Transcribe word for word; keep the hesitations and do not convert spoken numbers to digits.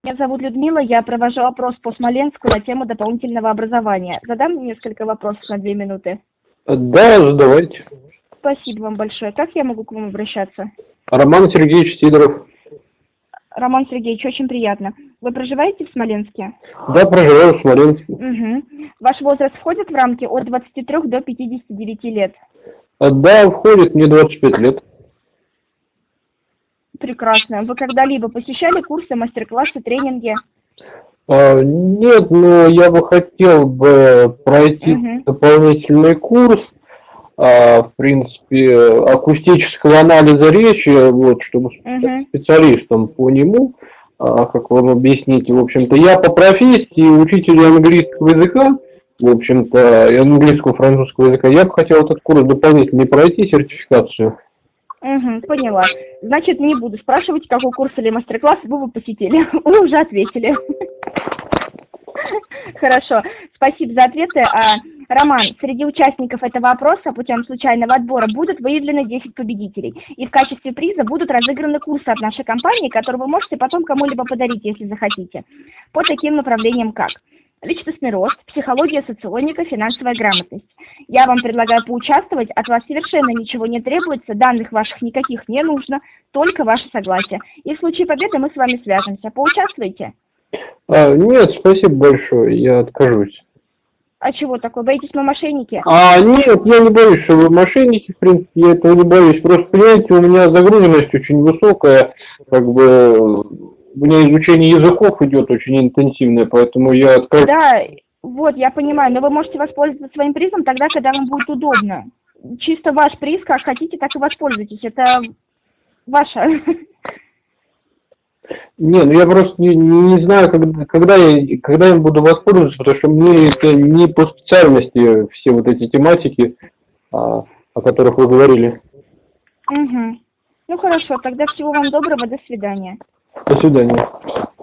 Меня зовут Людмила, я провожу опрос по Смоленску на тему дополнительного образования. Задам несколько вопросов на две минуты. Да, задавайте. Спасибо вам большое. Как я могу к вам обращаться? Роман Сергеевич Сидоров. Роман Сергеевич, очень приятно. Вы проживаете в Смоленске? Да, проживаю в Смоленске. Угу. Ваш возраст входит в рамки от двадцати трёх до пятидесяти девяти лет? Да, входит, мне двадцать пять лет. Прекрасно. Вы когда-либо посещали курсы, мастер-классы, тренинги? А, нет, но я бы хотел бы пройти Угу. дополнительный курс, а, в принципе, акустического анализа речи, вот, чтобы стать Угу. специалистом по нему, а, как вам объяснить. В общем-то, я по профессии учитель английского языка, в общем-то, и английского, французского языка. Я бы хотел этот курс дополнительно пройти, сертификацию. Угу, поняла. Значит, не буду спрашивать, какой курс или мастер-класс вы бы посетили. Вы уже ответили. Хорошо. Спасибо за ответы. Роман, среди участников этого опроса путем случайного отбора будут выявлены десять победителей. И в качестве приза будут разыграны курсы от нашей компании, которые вы можете потом кому-либо подарить, если захотите. По таким направлениям, как личностный рост, психология соционика, финансовая грамотность. Я вам предлагаю поучаствовать, от вас совершенно ничего не требуется, данных ваших никаких не нужно, только ваше согласие. И в случае победы мы с вами свяжемся. Поучаствуйте? А, нет, спасибо большое, я откажусь. А чего такое? Боитесь, мы мошенники? А, нет, я не боюсь, что вы мошенники, в принципе, я этого не боюсь. Просто, понимаете, у меня загруженность очень высокая, как бы у меня изучение языков идет очень интенсивное, поэтому я откажусь. Да, вот, я понимаю, но вы можете воспользоваться своим призом тогда, когда вам будет удобно. Чисто ваш приз, как хотите, так и воспользуйтесь. Это ваше. Не, ну я просто не, не знаю, когда, когда, я, когда я буду воспользоваться, потому что мне это не по специальности все вот эти тематики, а, о которых вы говорили. Угу. Ну хорошо, тогда всего вам доброго, до свидания. До свидания.